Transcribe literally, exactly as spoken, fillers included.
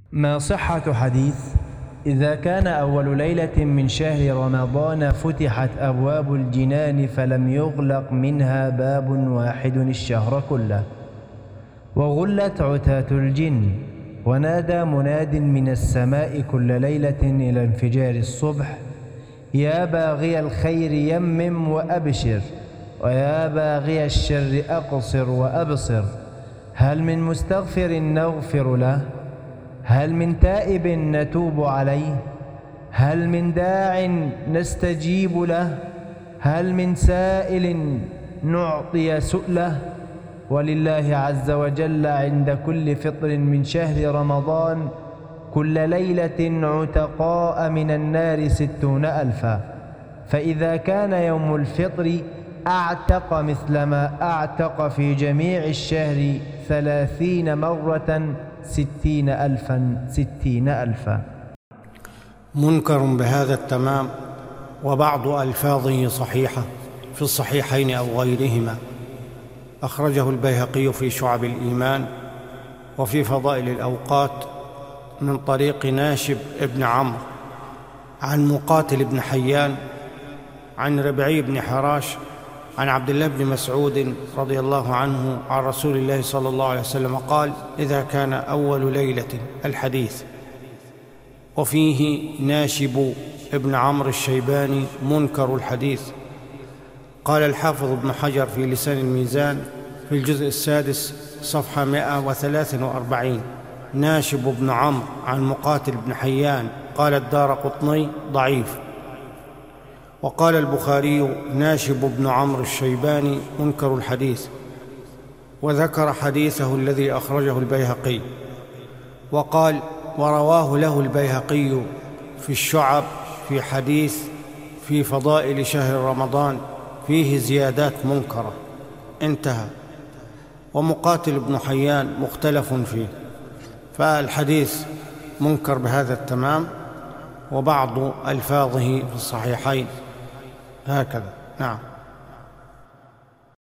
ما صحة حديث إذا كان أول ليلة من شهر رمضان فتحت أبواب الجنان فلم يغلق منها باب واحد الشهر كله، وغلت عتاة الجن، ونادى مناد من السماء كل ليلة إلى انفجار الصبح: يا باغي الخير يمم وأبشر، ويا باغي الشر أقصر وأبصر. هل من مستغفر نغفر له؟ هل من تائب نتوب عليه؟ هل من داع نستجيب له؟ هل من سائل نعطي سؤله؟ ولله عز وجل عند كل فطر من شهر رمضان كل ليلة عتقاء من النار ستون ألفا، فإذا كان يوم الفطر أعتق مثلما أعتق في جميع الشهر ثلاثين مرة ستين ألفا ستين ألفا. منكر بهذا التمام، وبعض ألفاظه صحيحة في الصحيحين أو غيرهما. أخرجه البيهقي في شعب الإيمان وفي فضائل الأوقات من طريق ناشب ابن عمرو عن مقاتل بن حيان عن ربعي بن حراش عن عبد الله بن مسعود رضي الله عنه عن رسول الله صلى الله عليه وسلم قال: إذا كان أول ليلة الحديث. وفيه ناشب ابن عمرو الشيباني منكر الحديث. قال الحافظ ابن حجر في لسان الميزان في الجزء السادس صفحة مئة وثلاثة وأربعين: ناشب ابن عمرو عن مقاتل بن حيان قال الدارقطني ضعيف. وقال البخاري: ناشب ابن عمرو الشيباني منكر الحديث، وذكر حديثه الذي أخرجه البيهقي. وقال: ورواه له البيهقي في الشعب في حديث في فضائل شهر رمضان فيه زيادات منكرة. انتهى. ومقاتل بن حيان مختلف فيه، فالحديث منكر بهذا التمام، وبعض ألفاظه في الصحيحين هكذا. نعم.